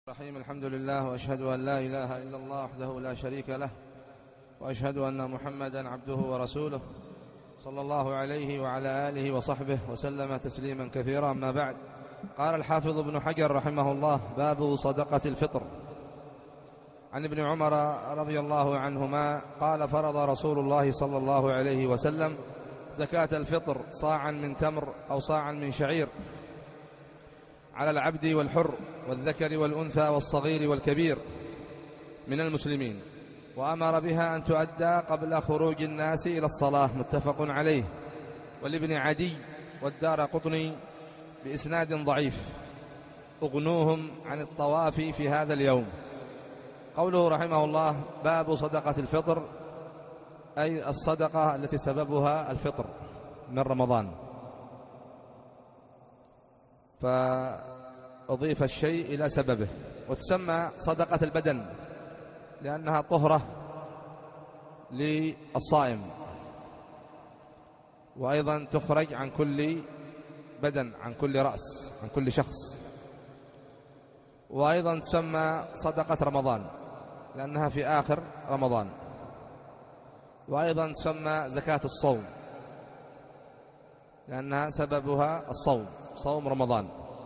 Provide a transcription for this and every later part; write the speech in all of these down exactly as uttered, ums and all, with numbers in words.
الرحيم. الحمد لله، وأشهد أن لا إله إلا الله وحده لا شريك له، وأشهد أن محمدا عبده ورسوله صلى الله عليه وعلى آله وصحبه وسلم تسليما كثيرا. أما بعد، قال الحافظ ابن حجر رحمه الله: باب صدقة الفطر. عن ابن عمر رضي الله عنهما قال: فرض رسول الله صلى الله عليه وسلم زكاة الفطر صاعا من تمر أو صاعا من شعير على العبد والحر والذكر والأنثى والصغير والكبير من المسلمين، وأمر بها أن تؤدى قبل خروج الناس إلى الصلاة. متفق عليه. ولابن عدي والدار قطني بإسناد ضعيف: أغنوهم عن الطواف في هذا اليوم. قوله رحمه الله: باب صدقة الفطر، أي الصدقة التي سببها الفطر من رمضان، فأضيف الشيء إلى سببه. وتسمى صدقة البدن لأنها طهرة للصائم، وأيضا تخرج عن كل بدن، عن كل رأس، عن كل شخص. وأيضا تسمى صدقة رمضان لأنها في آخر رمضان. وأيضا تسمى زكاة الصوم لأنها سببها الصوم، صوم رمضان.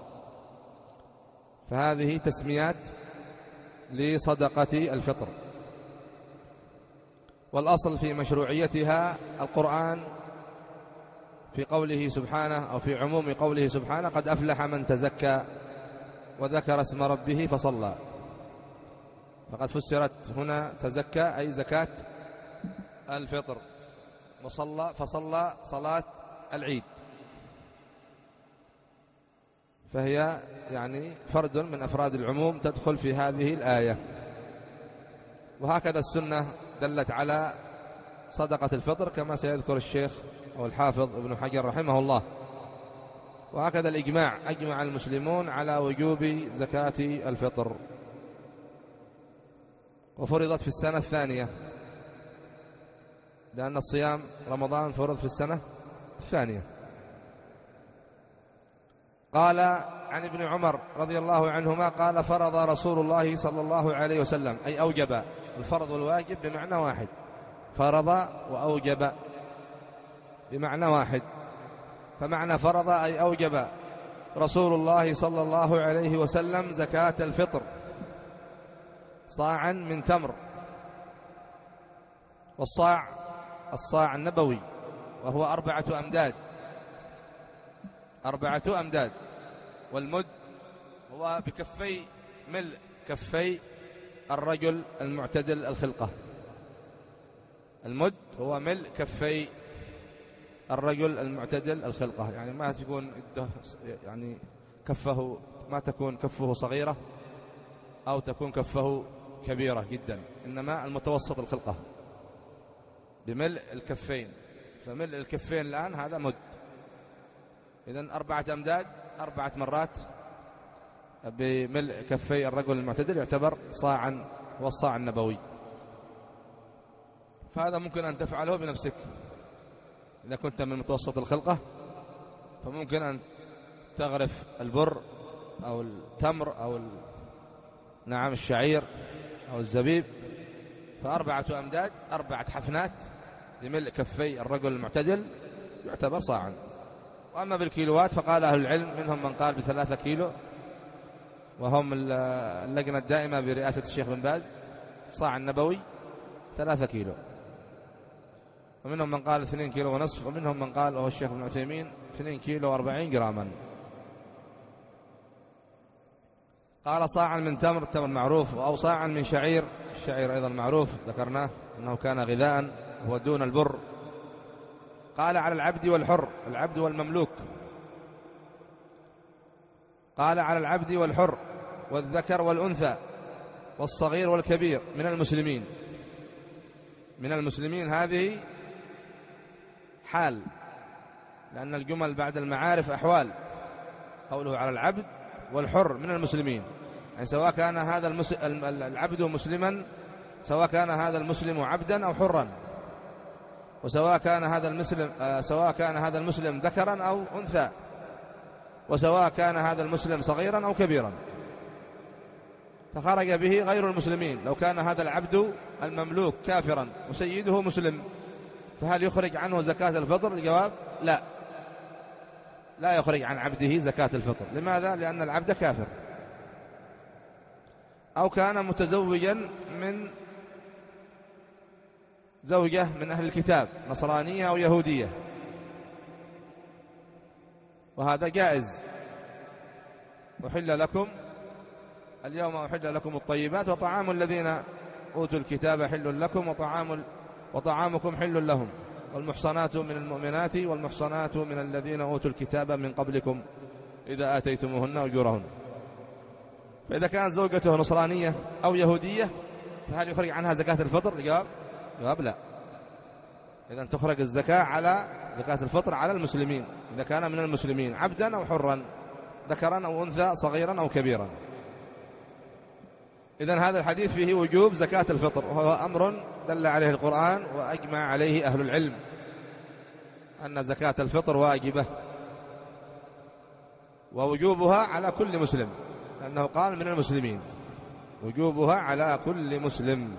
فهذه تسميات لصدقة الفطر. والأصل في مشروعيتها القرآن في قوله سبحانه، أو في عموم قوله سبحانه: قد أفلح من تزكى وذكر اسم ربه فصلى. فقد فسرت هنا تزكى أي زكاة الفطر، وصلى فصلى صلاة العيد، فهي يعني فرد من أفراد العموم تدخل في هذه الآية. وهكذا السنة دلت على صدقة الفطر كما سيذكر الشيخ أو الحافظ ابن حجر رحمه الله. وهكذا الإجماع، أجمع المسلمون على وجوب زكاة الفطر، وفرضت في السنة الثانية، لأن الصيام رمضان فرض في السنة الثانية. قال عن ابن عمر رضي الله عنهما قال: فرض رسول الله صلى الله عليه وسلم، أي أوجب. الفرض والواجب بمعنى واحد، فرض وأوجب بمعنى واحد. فمعنى فرض أي أوجب رسول الله صلى الله عليه وسلم زكاة الفطر صاعا من تمر. والصاع الصاع النبوي، وهو أربعة أمداد، أربعة أمداد. والمد هو بكفي ملء كفي الرجل المعتدل الخلقة. المد هو ملء كفي الرجل المعتدل الخلقة، يعني ما تكون يعني كفه ما تكون كفه صغيرة أو تكون كفه كبيرة جدا، إنما المتوسط الخلقة بملء الكفين. فملء الكفين الآن هذا مد. إذن أربعة أمداد، أربعة مرات بملء كفي الرجل المعتدل يعتبر صاعا، والصاع النبوي. فهذا ممكن أن تفعله بنفسك إذا كنت من متوسط الخلقة، فممكن أن تغرف البر أو التمر أو نعم الشعير أو الزبيب، فأربعة أمداد، أربعة حفنات بملء كفي الرجل المعتدل يعتبر صاعا. وأما بالكيلوات فقال أهل العلم منهم من قال بثلاثة كيلو، وهم اللجنة الدائمة برئاسة الشيخ بن باز، صاع النبوي ثلاثة كيلو. ومنهم من قال اثنين كيلو ونصف، ومنهم من قال وهو الشيخ ابن عثيمين اثنين كيلو وأربعين جراما. قال: صاعا من تمر، التمر معروف، أو صاعا من شعير، الشعير أيضا معروف ذكرناه أنه كان غذاء هو دون البر. قال: على العبد والحر، العبد والمملوك. قال: على العبد والحر والذكر والأنثى والصغير والكبير من المسلمين. من المسلمين هذه حال، لأن الجمل بعد المعارف أحوال. قوله على العبد والحر من المسلمين، يعني سواء كان هذا العبد مسلما، سواء كان هذا المسلم عبدا أو حرا، وسواء كان هذا المسلم سواء كان هذا المسلم ذكرا أو أنثى، وسواء كان هذا المسلم صغيرا أو كبيرا. فخرج به غير المسلمين. لو كان هذا العبد المملوك كافرا وسيده مسلم فهل يخرج عنه زكاة الفطر؟ الجواب لا، لا يخرج عن عبده زكاة الفطر. لماذا؟ لأن العبد كافر. أو كان متزوجا من زوجة من أهل الكتاب نصرانية أو يهودية، وهذا جائز. أحل لكم اليوم أحل لكم الطيبات وطعام الذين أوتوا الكتاب حل لكم وطعام وطعامكم حل لهم والمحصنات من المؤمنات والمحصنات من الذين أوتوا الكتاب من قبلكم إذا آتيتموهن أجورهن. فإذا كانت زوجته نصرانية أو يهودية فهل يخرج عنها زكاة الفطر؟ الجواب جواب لا. إذن تخرج الزكاة على زكاة الفطر على المسلمين إذا كان من المسلمين عبدا أو حرا، ذكرا أو أنثى، صغيرا أو كبيرا. إذن هذا الحديث فيه وجوب زكاة الفطر، وهو أمر دل عليه القرآن وأجمع عليه أهل العلم أن زكاة الفطر واجبة، ووجوبها على كل مسلم، لأنه قال من المسلمين، وجوبها على كل مسلم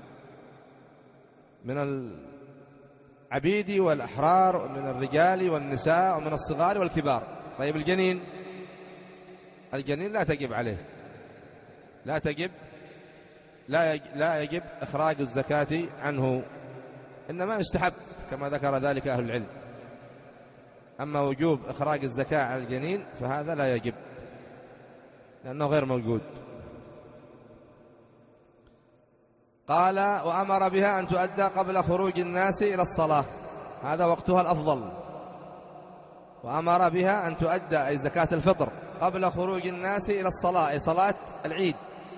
من العبيد والأحرار ومن الرجال والنساء ومن الصغار والكبار. طيب الجنين، الجنين لا تجب عليه، لا تجب لا لا يجب إخراج الزكاة عنه، إنما يستحب كما ذكر ذلك أهل العلم. أما وجوب إخراج الزكاة على الجنين فهذا لا يجب لأنه غير موجود. قال وأمر بها أن تؤدى قبل خروج الناس إلى الصلاة، هذا وقتها الأفضل. وأمر بها أن تؤدى أي زكاة الفطر قبل خروج الناس إلى الصلاة، أي صلاة العيد،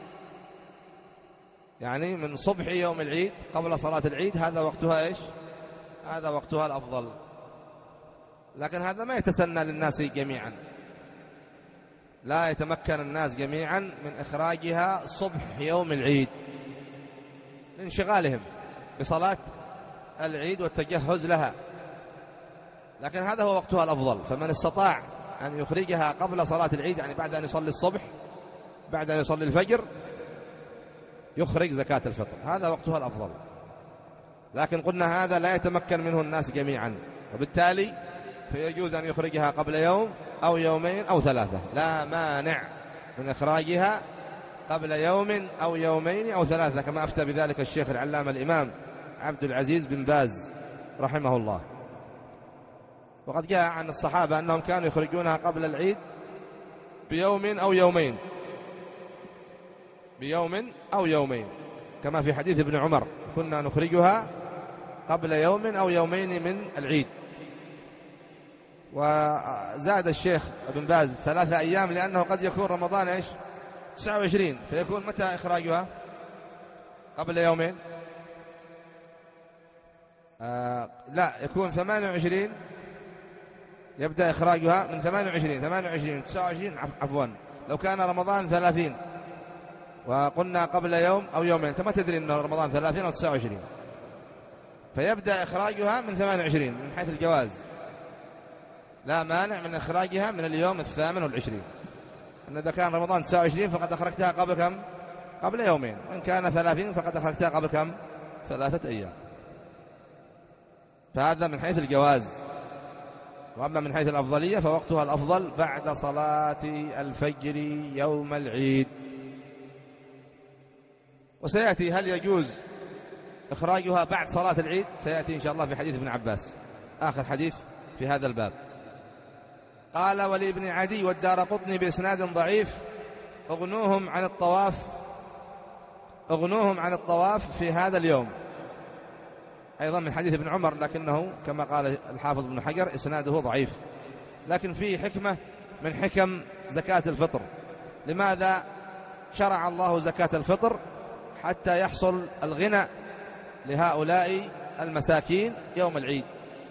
يعني من صبح يوم العيد قبل صلاة العيد، هذا وقتها إيش؟ هذا وقتها الأفضل. لكن هذا ما يتسنى للناس جميعا، لا يتمكن الناس جميعا من إخراجها صبح يوم العيد لانشغالهم بصلاة العيد والتجهز لها، لكن هذا هو وقتها الأفضل. فمن استطاع أن يخرجها قبل صلاة العيد، يعني بعد أن يصلي الصبح، بعد أن يصلي الفجر، يخرج زكاة الفطر، هذا وقتها الأفضل. لكن قلنا هذا لا يتمكن منه الناس جميعا، وبالتالي فيجوز أن يخرجها قبل يوم أو يومين أو ثلاثة، لا مانع من إخراجها قبل يوم أو يومين أو ثلاثة، كما أفتى بذلك الشيخ العلامة الإمام عبد العزيز بن باز رحمه الله. وقد جاء عن الصحابة أنهم كانوا يخرجونها قبل العيد بيوم أو يومين، بيوم أو يومين، كما في حديث ابن عمر كنا نخرجها قبل يوم أو يومين من العيد. وزاد الشيخ ابن باز ثلاثة أيام، لأنه قد يكون رمضان إيش تسعة وعشرين، فيكون متى إخراجها؟ قبل يومين؟ آه لا، يكون ثمانية وعشرين، يبدأ إخراجها من ثمانية وعشرين ثمانية وعشرين تسعة وعشرين عفوا. لو كان رمضان ثلاثين وقلنا قبل يوم أو يومين، أنت ما تدري أن رمضان ثلاثين أو تسعة وعشرين، فيبدأ إخراجها من ثمانية وعشرين من حيث الجواز، لا مانع من إخراجها من اليوم الثامن والعشرين. أن إذا كان رمضان تسعة وعشرين فقد أخرجتها قبل كم؟ قبل يومين. وإن كان ثلاثين فقد أخرجتها قبل كم؟ ثلاثة أيام. فهذا من حيث الجواز. وأما من حيث الأفضلية فوقتها الأفضل بعد صلاة الفجر يوم العيد. وسيأتي هل يجوز إخراجها بعد صلاة العيد، سيأتي إن شاء الله في حديث ابن عباس، آخر حديث في هذا الباب. قال ولابن عدي والدارقطني بإسناد ضعيف اغنوهم عن الطواف اغنوهم عن الطواف في هذا اليوم، أيضا من حديث ابن عمر، لكنه كما قال الحافظ ابن حجر إسناده ضعيف، لكن فيه حكمة من حكم زكاة الفطر. لماذا شرع الله زكاة الفطر؟ حتى يحصل الغنى لهؤلاء المساكين يوم العيد.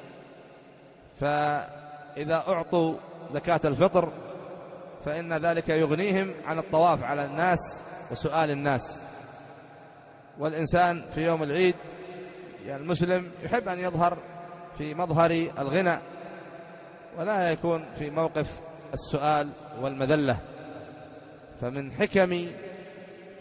فإذا أعطوا زكاة الفطر فإن ذلك يغنيهم عن الطواف على الناس وسؤال الناس. والإنسان في يوم العيد يعني المسلم يحب أن يظهر في مظهر الغنى ولا يكون في موقف السؤال والمذلة. فمن حكم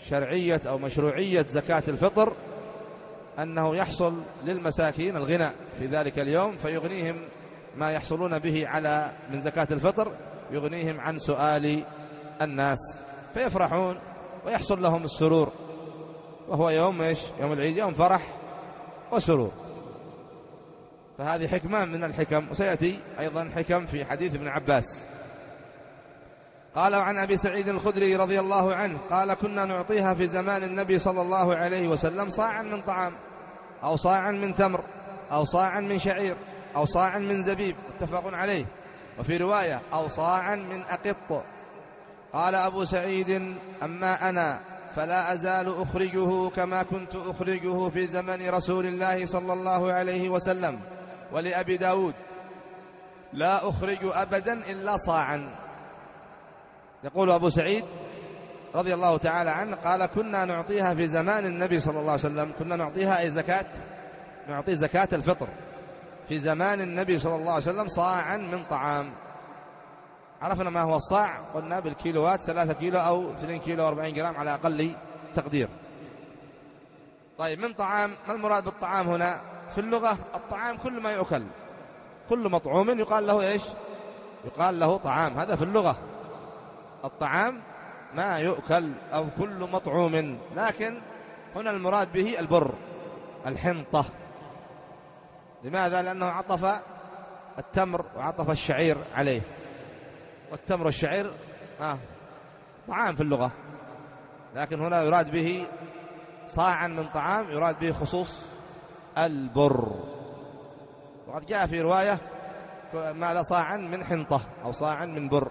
شرعية أو مشروعية زكاة الفطر أنه يحصل للمساكين الغنى في ذلك اليوم، فيغنيهم ما يحصلون به على من زكاة الفطر، يغنيهم عن سؤال الناس، فيفرحون ويحصل لهم السرور، وهو يوم إيش؟ يوم العيد، يوم فرح وسرور. فهذه حكمة من الحكم، وسيأتي أيضا حكم في حديث ابن عباس. قال: عن أبي سعيد الخدري رضي الله عنه قال: كنا نعطيها في زمان النبي صلى الله عليه وسلم صاعا من طعام، أو صاعا من تمر، أو صاعا من شعير، أو صاعا من زبيب، متفق عليه. وفي رواية: أو صاعا من أقط. قال أبو سعيد: أما أنا فلا أزال أخرجه كما كنت أخرجه في زمن رسول الله صلى الله عليه وسلم. ولأبي داود: لا أخرج أبدا إلا صاعا. يقول أبو سعيد رضي الله تعالى عنه قال: كنا نعطيها في زمان النبي صلى الله عليه وسلم، كنا نعطيها أي زكاة، نعطي زكاة الفطر في زمان النبي صلى الله عليه وسلم صاعا من طعام. عرفنا ما هو الصاع، قلنا بالكيلوات، ثلاثة كيلو أو اثنين كيلو وأربعين جرام على أقل تقدير. طيب، من طعام، ما المراد بالطعام هنا؟ في اللغة الطعام كل ما يؤكل، كل مطعوم يقال له إيش؟ يقال له طعام. هذا في اللغة، الطعام ما يؤكل أو كل مطعوم، لكن هنا المراد به البر، الحنطة. لماذا؟ لأنه عطف التمر وعطف الشعير عليه، والتمر والشعير آه طعام في اللغة، لكن هنا يراد به صاعا من طعام، يراد به خصوص البر. وقد جاء في رواية ماذا؟ صاعا من حنطة أو صاعا من بر.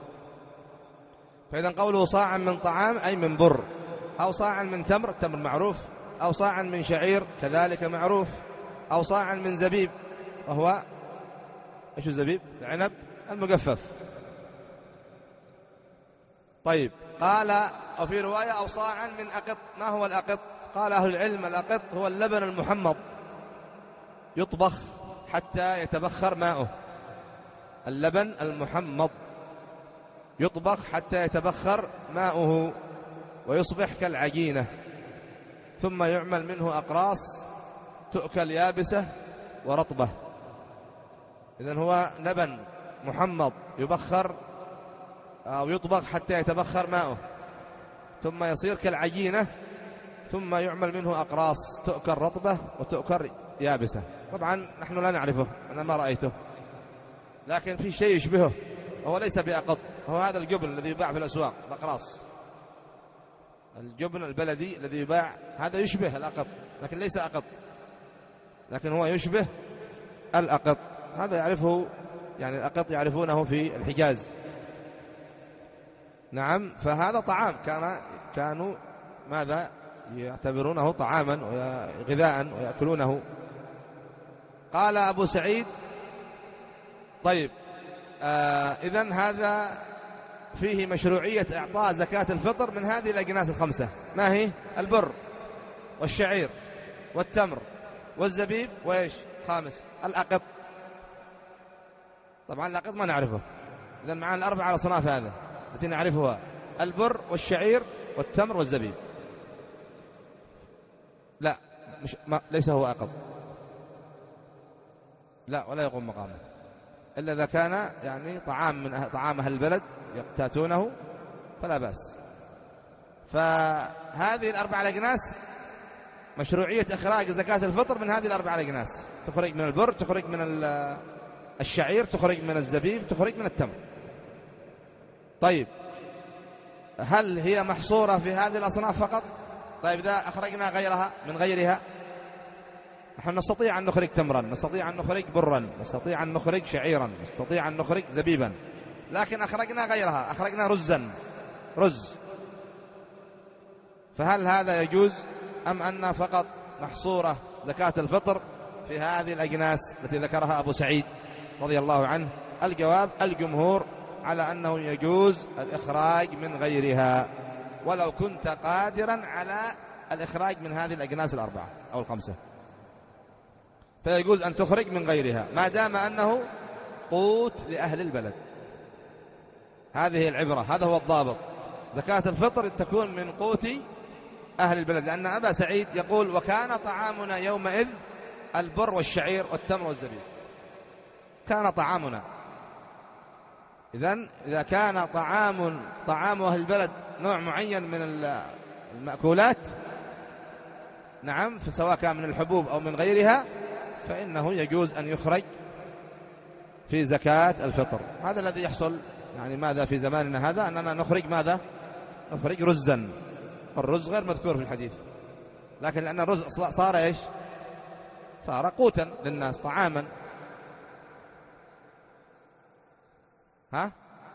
فإذا قوله صاعا من طعام أي من بر، أو صاعا من تمر، التمر معروف، أو صاعا من شعير كذلك معروف، أو صاعا من زبيب، وهو إيش الزبيب؟ العنب المجفف. طيب، قال وفي رواية: أو صاعا من أقط. ما هو الأقط؟ قال أهل العلم: الأقط هو اللبن المحمض، يطبخ حتى يتبخر ماؤه. اللبن المحمض يطبخ حتى يتبخر ماؤه ويصبح كالعجينة، ثم يعمل منه أقراص تؤكل يابسة ورطبة. إذن هو لبن محمض يبخر أو يطبخ حتى يتبخر ماؤه، ثم يصير كالعجينة، ثم يعمل منه أقراص تؤكل رطبة وتؤكل يابسة. طبعا نحن لا نعرفه، أنا ما رأيته، لكن في شيء يشبهه، هو ليس بأقط، هو هذا الجبن الذي يباع في الأسواق، الأقراص، الجبن البلدي الذي يباع، هذا يشبه الأقط لكن ليس أقط، لكن هو يشبه الأقط. هذا يعرفه، يعني الأقط يعرفونه في الحجاز. نعم، فهذا طعام، كان كانوا ماذا؟ يعتبرونه طعاما وغذاء ويأكلونه. قال أبو سعيد: طيب، آه إذن هذا فيه مشروعية إعطاء زكاة الفطر من هذه الأجناس الخمسة. ما هي؟ البر والشعير والتمر والزبيب، وإيش خامس؟ الأقط. طبعا الأقط ما نعرفه، إذن معنا الأربعة الأصناف هذا التي نعرفها: البر والشعير والتمر والزبيب. لا، مش ما ليس هو أقط، لا، ولا يقوم مقامه إلا إذا كان يعني طعام من أه... طعام أهل البلد يقتاتونه فلا بأس. فهذه الأربع الأجناس مشروعية إخراج زكاة الفطر من هذه الأربع الأجناس، تخرج من البر، تخرج من الشعير، تخرج من الزبيب، تخرج من التمر. طيب، هل هي محصورة في هذه الأصناف فقط؟ طيب، إذا أخرجنا غيرها من غيرها، نحن نستطيع أن نخرج تمرا، نستطيع أن نخرج برا، نستطيع أن نخرج شعيرا، نستطيع أن نخرج زبيبا، لكن أخرجنا غيرها، أخرجنا رزا، رز، فهل هذا يجوز أم أن فقط محصورة زكاة الفطر في هذه الأجناس التي ذكرها أبو سعيد رضي الله عنه؟ الجواب: الجمهور على أنه يجوز الإخراج من غيرها، ولو كنت قادرا على الإخراج من هذه الأجناس الأربعة أو الخمسة، فيجوز أن تخرج من غيرها ما دام أنه قوت لأهل البلد. هذه العبرة، هذا هو الضابط. زكاة الفطر تكون من قوت أهل البلد، لأن أبا سعيد يقول وكان طعامنا يومئذ البر والشعير والتمر والزبيب، كان طعامنا. إذن إذا كان طعام طعام أهل البلد نوع معين من المأكولات، نعم، فسواء كان من الحبوب أو من غيرها، فإنه يجوز أن يخرج في زكاة الفطر. هذا الذي يحصل يعني ماذا في زماننا هذا، أننا نخرج ماذا؟ نخرج رزا. الرز غير مذكور في الحديث، لكن لأن الرز صار إيش؟ صار قوتا للناس، طعاما. ها؟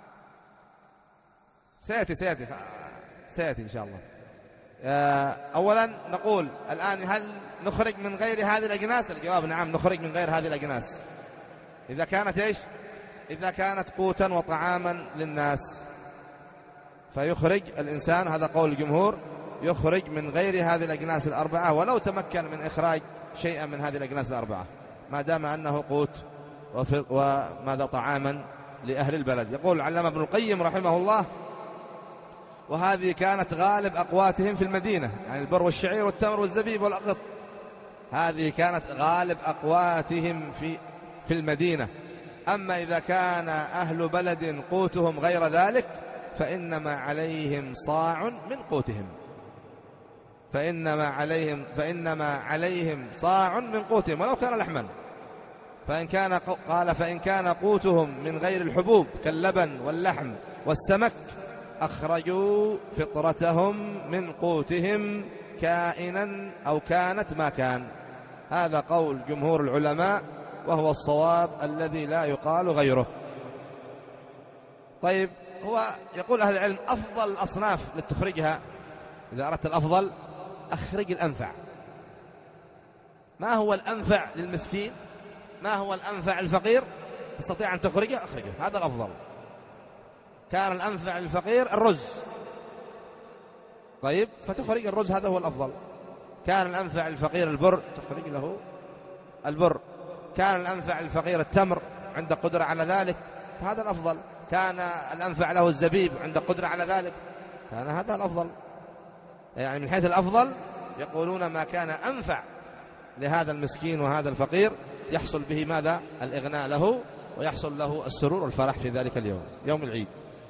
سيأتي سيأتي سيأتي إن شاء الله. أولا نقول الآن هل نخرج من غير هذه الأجناس؟ الجواب نعم، نخرج من غير هذه الأجناس إذا كانت إيش؟ إذا كانت قوتا وطعاما للناس، فيخرج الإنسان، هذا قول الجمهور، يخرج من غير هذه الأجناس الأربعة ولو تمكن من إخراج شيئا من هذه الأجناس الأربعة، ما دام أنه قوت وماذا طعاما لأهل البلد. يقول العلامة ابن القيم رحمه الله: وهذه كانت غالب أقواتهم في المدينة، يعني البر والشعير والتمر والزبيب والأقط، هذه كانت غالب أقواتهم في في المدينة. أما إذا كان أهل بلد قوتهم غير ذلك فإنما عليهم صاع من قوتهم، فإنما عليهم فإنما عليهم صاع من قوتهم ولو كان لحما. فإن كان قال فإن كان قوتهم من غير الحبوب كاللبن واللحم والسمك أخرجوا فطرتهم من قوتهم كائنا أو كانت ما كان. هذا قول جمهور العلماء وهو الصواب الذي لا يقال غيره. طيب، هو يقول أهل العلم أفضل الأصناف لتخرجها، إذا أردت الأفضل أخرج الأنفع. ما هو الأنفع للمسكين؟ ما هو الأنفع للفقير؟ تستطيع أن تخرجه، أخرجه، هذا الأفضل. كان الأنفع للفقير الرز، طيب، فتخرج الرز، هذا هو الأفضل. كان الأنفع للفقير البر، تخرج له البر. كان الأنفع للفقير التمر، عند قدرة على ذلك، فهذا الأفضل. كان الأنفع له الزبيب، عند قدرة على ذلك، كان هذا الأفضل. يعني من حيث الأفضل يقولون ما كان أنفع لهذا المسكين وهذا الفقير يحصل به ماذا؟ الإغناء له، ويحصل له السرور والفرح في ذلك اليوم، يوم العيد.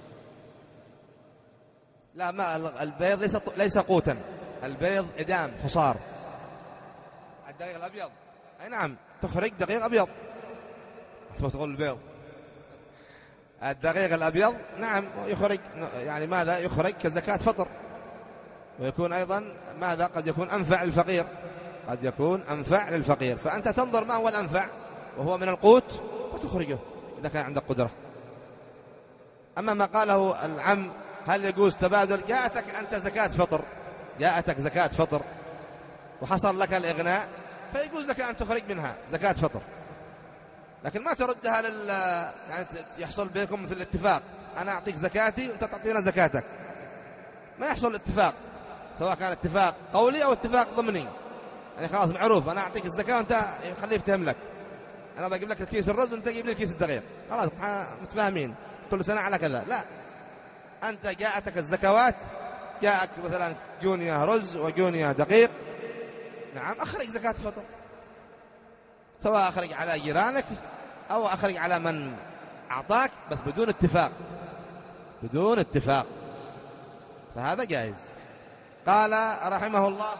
لا، ما البيض ليس ليس قوتا، البيض إدام خصار. الدقيق الأبيض، أي نعم، تخرج دقيق أبيض. أسمع تقول البيض، الدقيق الأبيض نعم يخرج، يعني ماذا؟ يخرج كزكاة فطر، ويكون أيضا ماذا؟ قد يكون أنفع للفقير، قد يكون أنفع للفقير. فأنت تنظر ما هو الأنفع وهو من القوت وتخرجه إذا كان عندك قدرة. أما ما قاله العم هل يجوز تبادل؟ جاءتك أنت زكاة فطر، جاءتك زكاة فطر وحصل لك الإغناء، فيجوز لك أن تخرج منها زكاة فطر، لكن ما تردها لل يعني يحصل بينكم مثل الاتفاق، أنا أعطيك زكاتي وأنت تعطينا زكاتك، ما يحصل اتفاق، سواء كان اتفاق قولي أو اتفاق ضمني. يعني خلاص معروف، أنا أعطيك الزكاة وأنت خليه يفتهم لك، أنا بجيب لك الكيس الرز وأنت تجيب لي الكيس الدقيق، خلاص متفاهمين كل سنة على كذا. لا، أنت جاءتك الزكوات، جاءك مثلا جونية رز وجونية دقيق، نعم أخرج زكاة فطر، سواء أخرج على جيرانك أو أخرج على من أعطاك، بس بدون اتفاق، بدون اتفاق، فهذا جائز. قال رحمه الله،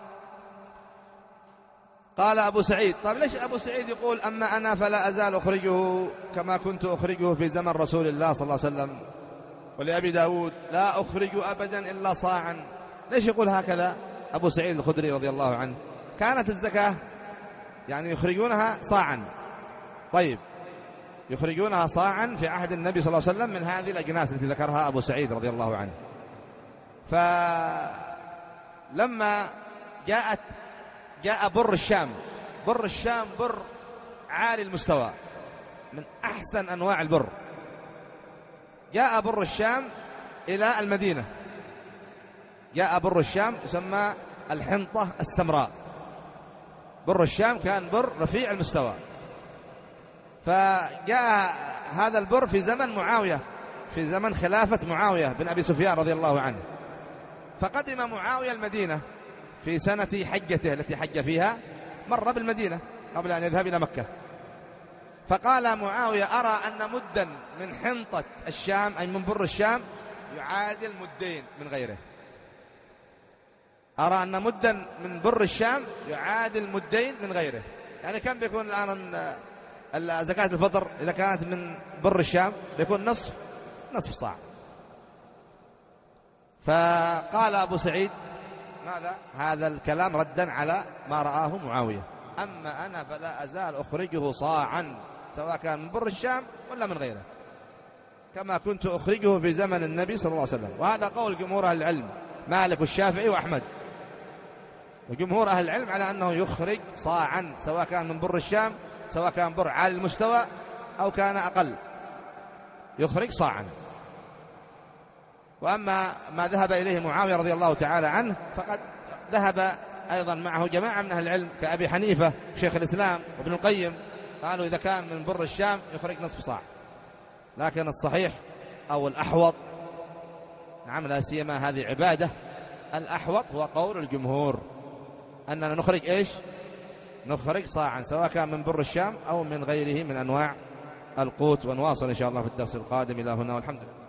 قال أبو سعيد: طيب ليش أبو سعيد يقول أما أنا فلا أزال أخرجه كما كنت أخرجه في زمن رسول الله صلى الله عليه وسلم؟ ولأبي داود: لا أخرج أبدا إلا صاعا. ليش يقول هكذا أبو سعيد الخدري رضي الله عنه؟ كانت الزكاة يعني يخرجونها صاعا، طيب يخرجونها صاعا في عهد النبي صلى الله عليه وسلم من هذه الأجناس التي ذكرها أبو سعيد رضي الله عنه. فلما جاءت جاء بر الشام، بر الشام بر عالي المستوى من أحسن أنواع البر، جاء بر الشام إلى المدينة، جاء بر الشام يسمى الحنطة السمراء. بر الشام كان بر رفيع المستوى، فجاء هذا البر في زمن معاوية، في زمن خلافة معاوية بن أبي سفيان رضي الله عنه. فقدم معاوية المدينة في سنة حجته التي حج فيها، مر بالمدينة قبل أن يذهب إلى مكة، فقال معاوية أرى أن مدا من حنطة الشام أي من بر الشام يعادل مدين من غيره. أرى أن مدا من بر الشام يعادل مدين من غيره. يعني كم بيكون الآن زكاة الفطر إذا كانت من بر الشام؟ بيكون نصف نصف صاع. فقال أبو سعيد ماذا؟ هذا الكلام ردا على ما رآه معاوية. أما أنا فلا أزال أخرجه صاعا سواء كان من بر الشام ولا من غيره، كما كنت أخرجه في زمن النبي صلى الله عليه وسلم. وهذا قول جمهور أهل العلم، مالك والشافعي وأحمد، وجمهور أهل العلم على أنه يخرج صاعا سواء كان من بر الشام، سواء كان بر عالي المستوى أو كان أقل، يخرج صاعا. وأما ما ذهب إليه معاوية رضي الله تعالى عنه فقد ذهب أيضا معه جماعة من أهل العلم كأبي حنيفة شيخ الإسلام وابن القيم، قالوا إذا كان من بر الشام يخرج نصف صاع. لكن الصحيح أو الأحوط، نعم لا سيما هذه عبادة، الأحوط هو قول الجمهور أننا نخرج إيش؟ نخرج صاعا سواء كان من بر الشام أو من غيره من أنواع القوت. ونواصل إن شاء الله في الدرس القادم. إلى هنا والحمد لله.